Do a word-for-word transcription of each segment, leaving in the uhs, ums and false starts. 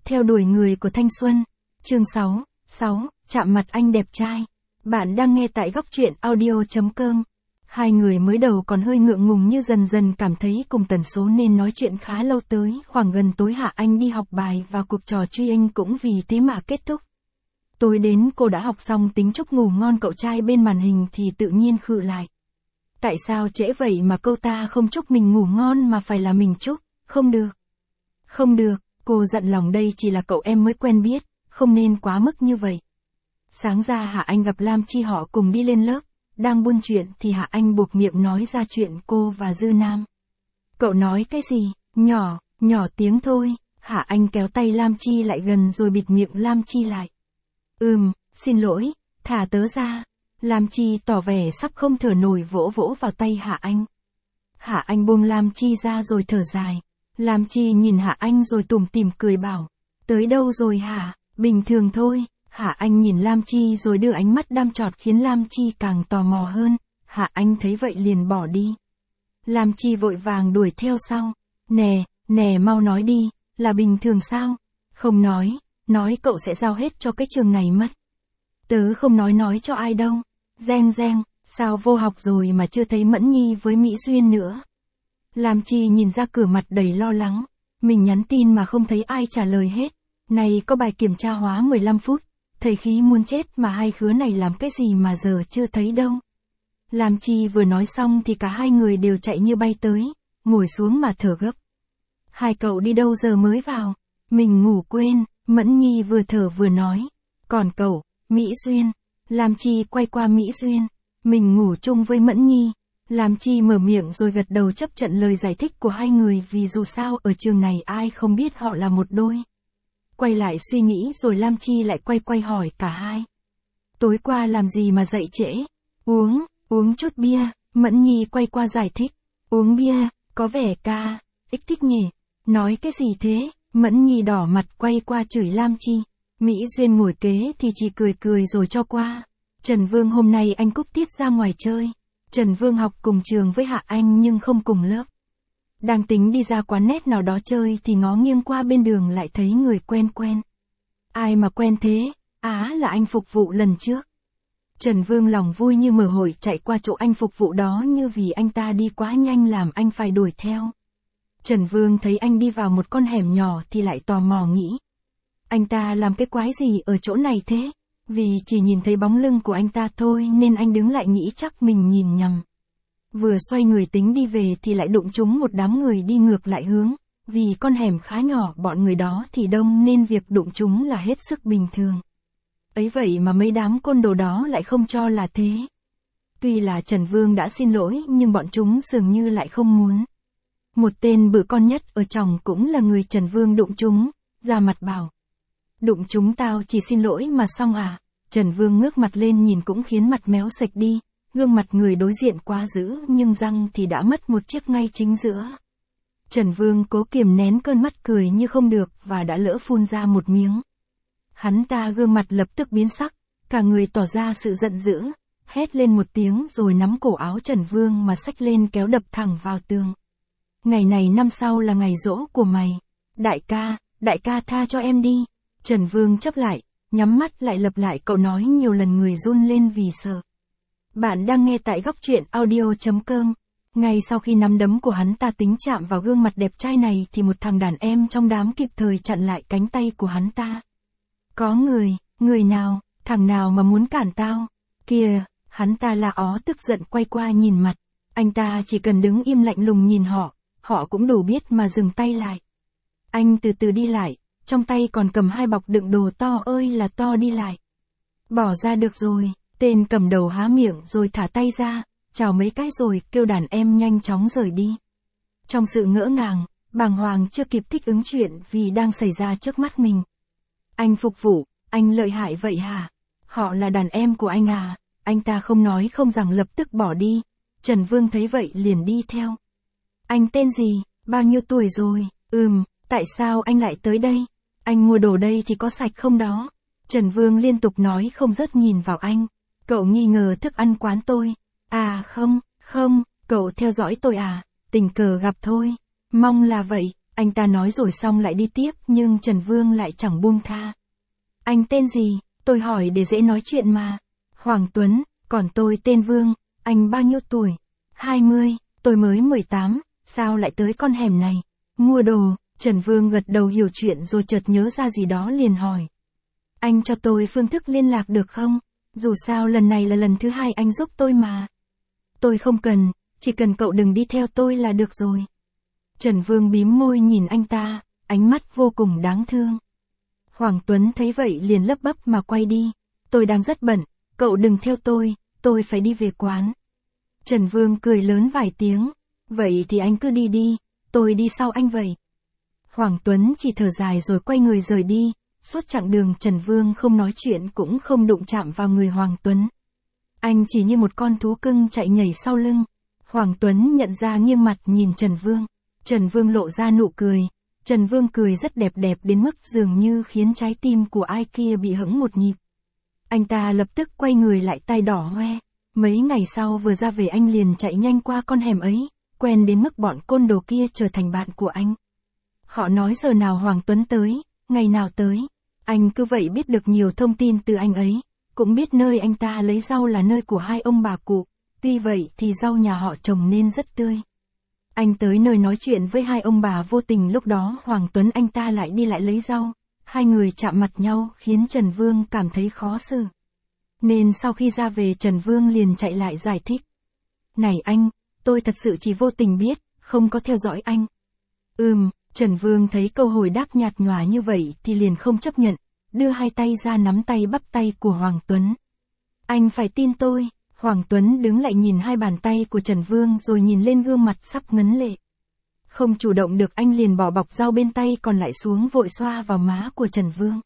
Theo đuổi người của thanh xuân. Chương sáu, sáu, chạm mặt anh đẹp trai. Bạn đang nghe tại góc truyện audio chấm com. Hai người mới đầu còn hơi ngượng ngùng như dần dần cảm thấy cùng tần số nên nói chuyện khá lâu, tới khoảng gần tối Hạ Anh đi học bài và cuộc trò truy anh cũng vì thế mà kết thúc. Tối đến cô đã học xong tính chúc ngủ ngon cậu trai bên màn hình thì tự nhiên khựng lại. Tại sao trễ vậy mà cô ta không chúc mình ngủ ngon mà phải là mình chúc? Không được. Không được, cô dặn lòng đây chỉ là cậu em mới quen biết, không nên quá mức như vậy. Sáng ra Hạ Anh gặp Lam Chi họ cùng đi lên lớp, đang buôn chuyện thì Hạ Anh buộc miệng nói ra chuyện cô và Dư Nam. Cậu nói cái gì? Nhỏ, nhỏ tiếng thôi. Hạ Anh kéo tay Lam Chi lại gần rồi bịt miệng Lam Chi lại. Ừm, xin lỗi, thả tớ ra. Lam Chi tỏ vẻ sắp không thở nổi vỗ vỗ vào tay Hạ Anh. Hạ Anh buông Lam Chi ra rồi thở dài. Lam Chi nhìn Hạ Anh rồi tủm tỉm cười bảo. Tới đâu rồi hả? Bình thường thôi. Hạ Anh nhìn Lam Chi rồi đưa ánh mắt đăm chọt khiến Lam Chi càng tò mò hơn. Hạ Anh thấy vậy liền bỏ đi. Lam Chi vội vàng đuổi theo sau. Nè, nè mau nói đi, là bình thường sao? Không nói, nói cậu sẽ giao hết cho cái trường này mất. Tớ không nói nói cho ai đâu. Reng reng, sao vô học rồi mà chưa thấy Mẫn Nhi với Mỹ Duyên nữa? Lam Chi nhìn ra cửa mặt đầy lo lắng. Mình nhắn tin mà không thấy ai trả lời hết. Này có bài kiểm tra hóa mười lăm phút. Thầy khí muốn chết mà hai khứa này làm cái gì mà giờ chưa thấy đâu. Lam Chi vừa nói xong thì cả hai người đều chạy như bay tới, ngồi xuống mà thở gấp. Hai cậu đi đâu giờ mới vào? Mình ngủ quên, Mẫn Nhi vừa thở vừa nói. Còn cậu, Mỹ Duyên. Lam Chi quay qua Mỹ Duyên. Mình ngủ chung với Mẫn Nhi. Lam Chi mở miệng rồi gật đầu chấp nhận lời giải thích của hai người vì dù sao ở trường này ai không biết họ là một đôi. Quay lại suy nghĩ rồi Lam Chi lại quay quay hỏi cả hai. Tối qua làm gì mà dậy trễ? Uống, uống chút bia. Mẫn Nhi quay qua giải thích. Uống bia, có vẻ ca, ích thích nhỉ. Nói cái gì thế? Mẫn Nhi đỏ mặt quay qua chửi Lam Chi. Mỹ Duyên ngồi kế thì chỉ cười cười rồi cho qua. Trần Vương hôm nay anh cúp tiết ra ngoài chơi. Trần Vương học cùng trường với Hạ Anh nhưng không cùng lớp. Đang tính đi ra quán nét nào đó chơi thì ngó nghiêng qua bên đường lại thấy người quen quen. Ai mà quen thế? Á là anh phục vụ lần trước. Trần Vương lòng vui như mở hội chạy qua chỗ anh phục vụ đó như vì anh ta đi quá nhanh làm anh phải đuổi theo. Trần Vương thấy anh đi vào một con hẻm nhỏ thì lại tò mò nghĩ. Anh ta làm cái quái gì ở chỗ này thế? Vì chỉ nhìn thấy bóng lưng của anh ta thôi nên anh đứng lại nghĩ chắc mình nhìn nhầm. Vừa xoay người tính đi về thì lại đụng trúng một đám người đi ngược lại hướng. Vì con hẻm khá nhỏ bọn người đó thì đông nên việc đụng trúng là hết sức bình thường. Ấy vậy mà mấy đám côn đồ đó lại không cho là thế. Tuy là Trần Vương đã xin lỗi nhưng bọn chúng dường như lại không muốn. Một tên bự con nhất ở trong cũng là người Trần Vương đụng trúng, ra mặt bảo. Đụng chúng tao chỉ xin lỗi mà xong à? Trần Vương ngước mặt lên nhìn cũng khiến mặt méo sạch đi. Gương mặt người đối diện quá dữ nhưng răng thì đã mất một chiếc ngay chính giữa. Trần Vương cố kiềm nén cơn mắt cười như không được và đã lỡ phun ra một miếng. Hắn ta gương mặt lập tức biến sắc, cả người tỏ ra sự giận dữ, hét lên một tiếng rồi nắm cổ áo Trần Vương mà xách lên kéo đập thẳng vào tường. Ngày này năm sau là ngày giỗ của mày. Đại ca, đại ca tha cho em đi. Trần Vương chấp lại, nhắm mắt lại lặp lại cậu nói nhiều lần người run lên vì sợ. Bạn đang nghe tại góc truyện audio chấm com. Ngay sau khi nắm đấm của hắn ta tính chạm vào gương mặt đẹp trai này thì một thằng đàn em trong đám kịp thời chặn lại cánh tay của hắn ta. Có người, người nào, thằng nào mà muốn cản tao? Kìa, hắn ta la ó tức giận quay qua nhìn mặt. Anh ta chỉ cần đứng im lạnh lùng nhìn họ, họ cũng đủ biết mà dừng tay lại. Anh từ từ đi lại, trong tay còn cầm hai bọc đựng đồ to ơi là to đi lại. Bỏ ra được rồi. Tên cầm đầu há miệng rồi thả tay ra, chào mấy cái rồi kêu đàn em nhanh chóng rời đi. Trong sự ngỡ ngàng, bàng hoàng chưa kịp thích ứng chuyện vì đang xảy ra trước mắt mình. Anh phục vụ, anh lợi hại vậy hả? Họ là đàn em của anh à? Anh ta không nói không rằng lập tức bỏ đi. Trần Vương thấy vậy liền đi theo. Anh tên gì? Bao nhiêu tuổi rồi? Ừm, tại sao anh lại tới đây? Anh mua đồ đây thì có sạch không đó? Trần Vương liên tục nói không dứt nhìn vào anh. Cậu nghi ngờ thức ăn quán tôi. À không, không, cậu theo dõi tôi à? Tình cờ gặp thôi. Mong là vậy. Anh ta nói rồi xong lại đi tiếp nhưng Trần Vương lại chẳng buông tha. Anh tên gì? Tôi hỏi để dễ nói chuyện mà. Hoàng Tuấn, còn tôi tên Vương, anh bao nhiêu tuổi? hai mươi, tôi mới mười tám, sao lại tới con hẻm này? Mua đồ, Trần Vương gật đầu hiểu chuyện rồi chợt nhớ ra gì đó liền hỏi. Anh cho tôi phương thức liên lạc được không? Dù sao lần này là lần thứ hai anh giúp tôi mà. Tôi không cần, chỉ cần cậu đừng đi theo tôi là được rồi. Trần Vương bím môi nhìn anh ta, ánh mắt vô cùng đáng thương. Hoàng Tuấn thấy vậy liền lấp bấp mà quay đi. Tôi đang rất bận, cậu đừng theo tôi, tôi phải đi về quán. Trần Vương cười lớn vài tiếng. Vậy thì anh cứ đi đi, tôi đi sau anh vậy. Hoàng Tuấn chỉ thở dài rồi quay người rời đi. Suốt chặng đường Trần Vương không nói chuyện cũng không đụng chạm vào người Hoàng Tuấn. Anh chỉ như một con thú cưng chạy nhảy sau lưng. Hoàng Tuấn nhận ra nghiêng mặt nhìn Trần Vương. Trần Vương lộ ra nụ cười. Trần Vương cười rất đẹp đẹp đến mức dường như khiến trái tim của ai kia bị hững một nhịp. Anh ta lập tức quay người lại tai đỏ hoe. Mấy ngày sau vừa ra về anh liền chạy nhanh qua con hẻm ấy, quen đến mức bọn côn đồ kia trở thành bạn của anh. Họ nói giờ nào Hoàng Tuấn tới, ngày nào tới. Anh cứ vậy biết được nhiều thông tin từ anh ấy, cũng biết nơi anh ta lấy rau là nơi của hai ông bà cụ, tuy vậy thì rau nhà họ trồng nên rất tươi. Anh tới nơi nói chuyện với hai ông bà vô tình lúc đó Hoàng Tuấn anh ta lại đi lại lấy rau, hai người chạm mặt nhau khiến Trần Vương cảm thấy khó xử. Nên sau khi ra về Trần Vương liền chạy lại giải thích. Này anh, tôi thật sự chỉ vô tình biết, không có theo dõi anh. Ừm, Trần Vương thấy câu hồi đáp nhạt nhòa như vậy thì liền không chấp nhận, đưa hai tay ra nắm tay bắp tay của Hoàng Tuấn. Anh phải tin tôi. Hoàng Tuấn đứng lại nhìn hai bàn tay của Trần Vương rồi nhìn lên gương mặt sắp ngấn lệ. Không chủ động được anh liền bỏ bọc rau bên tay còn lại xuống vội xoa vào má của Trần Vương.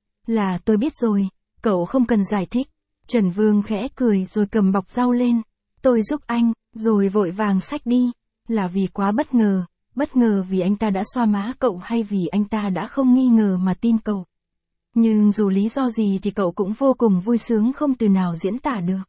Là tôi biết rồi, cậu không cần giải thích. Trần Vương khẽ cười rồi cầm bọc rau lên. Tôi giúp anh, rồi vội vàng xách đi. Là vì quá bất ngờ, bất ngờ vì anh ta đã xoa má cậu hay vì anh ta đã không nghi ngờ mà tin cậu. Nhưng dù lý do gì thì cậu cũng vô cùng vui sướng không từ nào diễn tả được.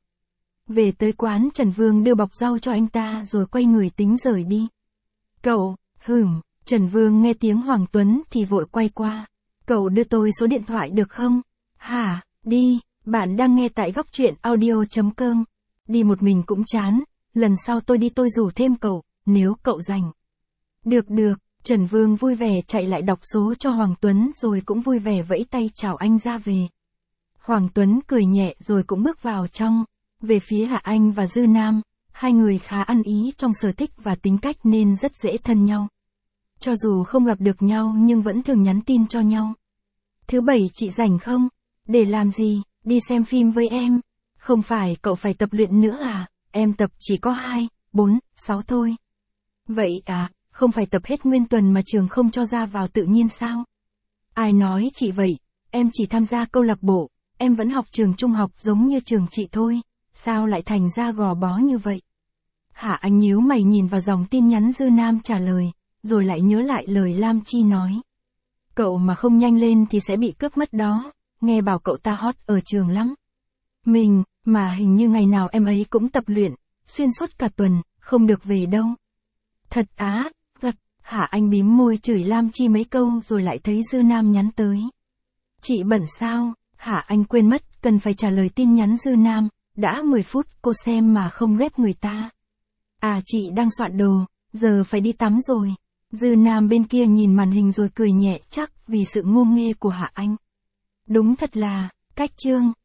Về tới quán Trần Vương đưa bọc rau cho anh ta rồi quay người tính rời đi. Cậu, hửm, Trần Vương nghe tiếng Hoàng Tuấn thì vội quay qua. Cậu đưa tôi số điện thoại được không? Hả, đi, bạn đang nghe tại góc truyện audio chấm com. Đi một mình cũng chán, lần sau tôi đi tôi rủ thêm cậu, nếu cậu rảnh. Được được, Trần Vương vui vẻ chạy lại đọc số cho Hoàng Tuấn rồi cũng vui vẻ vẫy tay chào anh ra về. Hoàng Tuấn cười nhẹ rồi cũng bước vào trong. Về phía Hạ Anh và Dư Nam, hai người khá ăn ý trong sở thích và tính cách nên rất dễ thân nhau. Cho dù không gặp được nhau nhưng vẫn thường nhắn tin cho nhau. Thứ bảy chị rảnh không? Để làm gì? Đi xem phim với em. Không phải cậu phải tập luyện nữa à? Em tập chỉ có hai, bốn, sáu thôi. Vậy à, không phải tập hết nguyên tuần mà trường không cho ra vào tự nhiên sao? Ai nói chị vậy? Em chỉ tham gia câu lạc bộ, em vẫn học trường trung học giống như trường chị thôi. Sao lại thành ra gò bó như vậy? Hạ Anh nhíu mày nhìn vào dòng tin nhắn Dư Nam trả lời, rồi lại nhớ lại lời Lam Chi nói. Cậu mà không nhanh lên thì sẽ bị cướp mất đó, nghe bảo cậu ta hot ở trường lắm. Mình, mà hình như ngày nào em ấy cũng tập luyện, xuyên suốt cả tuần, không được về đâu. Thật á, gật, Hạ Anh bím môi chửi Lam Chi mấy câu rồi lại thấy Dư Nam nhắn tới. Chị bận sao? Hạ Anh quên mất, cần phải trả lời tin nhắn Dư Nam. Đã mười phút cô xem mà không rep người ta. À chị đang soạn đồ, giờ phải đi tắm rồi. Dư Nam bên kia nhìn màn hình rồi cười nhẹ chắc vì sự ngô nghê của Hạ Anh. Đúng thật là, cách chương.